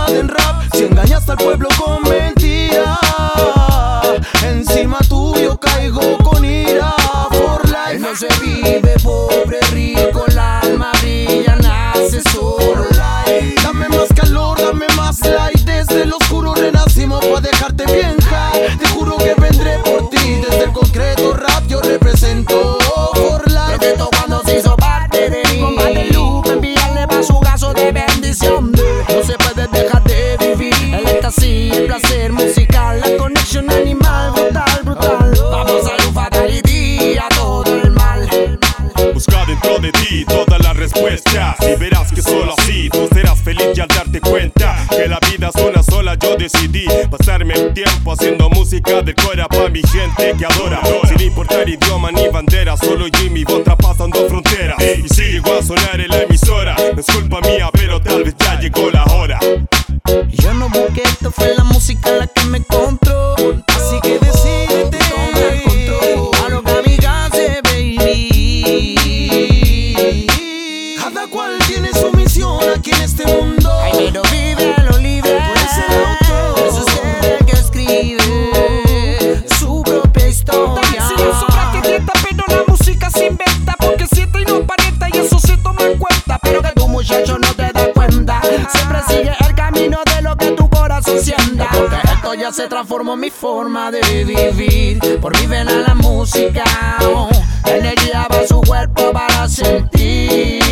oportunidad en rap. Si engañaste al pueblo con mentira, encima tuyo caigo con ira. For life no se vive pobre, rico, el alma brilla, nace solo. Dame más calor, dame más light. Desde el oscuro renacimos pa' dejarte bien high. Te juro que vendré por ti. Desde el concreto rap yo represento For life. Prometo cuando se hizo parte de mí, con Guadalupe enviarle pa' su gaso de bendición. No se puede dejar de vivir el éxtasis, el placer musical, la conexión animal, brutal, brutal. Vamos a un fatality, a todo el mal. Busca dentro de ti todas las respuestas y verás que solo así tú serás feliz y al darte cuenta que la vida es una sola. Yo decidí pasarme el tiempo haciendo música del cora pa' mi gente que adora, sin importar idioma ni bandera. Solo yo y mi voz traspasando fronteras. Y si llegó a sonar en la emisora, no es culpa mía, pero tal vez ya llegó la hora. Yo no busqué, esto fue la música la que me encontró. Así que decídete, toma el control. A lo kamikaze, baby. cada cual tiene su misión aquí en este mundo. Ay, pero vive a lo libre. Tú eres el autor. Es usted el que escribe su propia historia. Si la sobra que grieta, pero la música se inventa, porque siente y no aparenta y eso se toma en cuenta. Pero que tu muchacho no te da cuenta, siempre sigue el camino de lo que tu corazón sienta. Porque esto ya se transformó en mi forma de vivir. Por mi vena la música, energía va a su cuerpo para sentir.